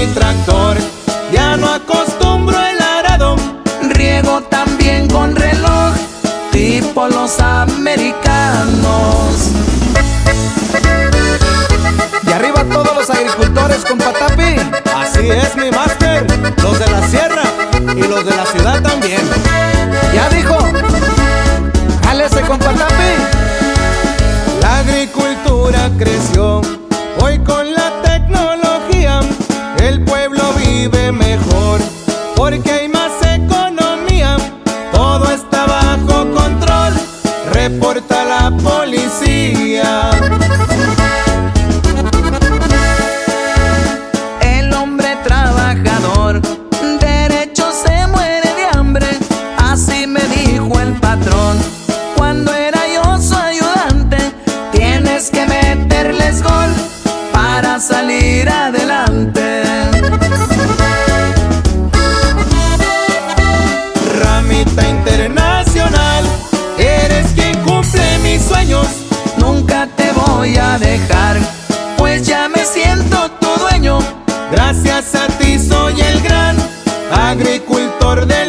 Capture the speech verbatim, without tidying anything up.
mi tractor, ya no acostumbro el arado. Riego también con reloj, tipo los americanos. Y arriba todos los agricultores, compa Tapi. Así es, mi máster, los de la sierra y los de la ciudad también. Ya dijo, jálese, compa Tapi. La agricultura creció, hoy con la tecnología el pueblo vive mejor, porque hay más economía, todo está bajo control, reporta la policía. El hombre trabajador, derecho se muere de hambre, así me dijo el patrón. Cuando era yo su ayudante, tienes que meterles gol para salir adelante. Ramita internacional, eres quien cumple mis sueños. Nunca te voy a dejar, pues ya me siento tu dueño. Gracias a ti soy el gran agricultor de